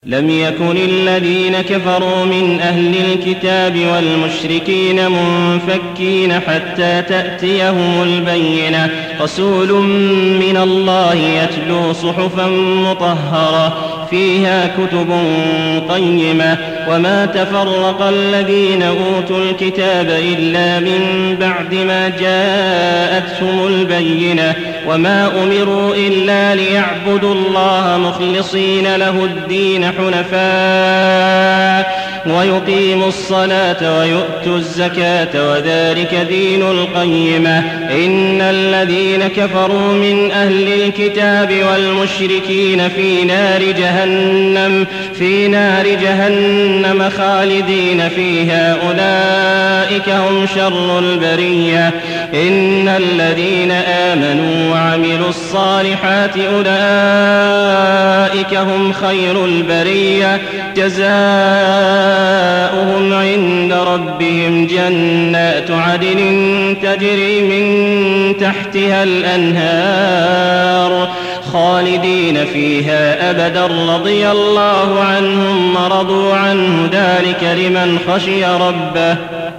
لم يكن الذين كفروا من أهل الكتاب والمشركين منفكين حتى تأتيهم البينة رسول من الله يتلو صحفا مطهرة فيها كتب قيمة وما تفرق الذين أوتوا الكتاب إلا من بعد ما جاءتهم البينة وما أمروا إلا ليعبدوا الله مخلصين له الدين حنفاء ويقيموا الصلاة ويؤتوا الزكاة وذلك دين القيمة إن الذين كفروا من أهل الكتاب والمشركين في نار جهنم خالدين فيها أولئك هم شر البرية إن الذين آمنوا وعملوا الصالحات أولئك هم خير البرية جزاؤهم عند ربهم جنات عدن تجري من تحتها الأنهار خالدين فيها أبدا رضي الله عنهم ورضوا عنه ذلك لمن خشي ربه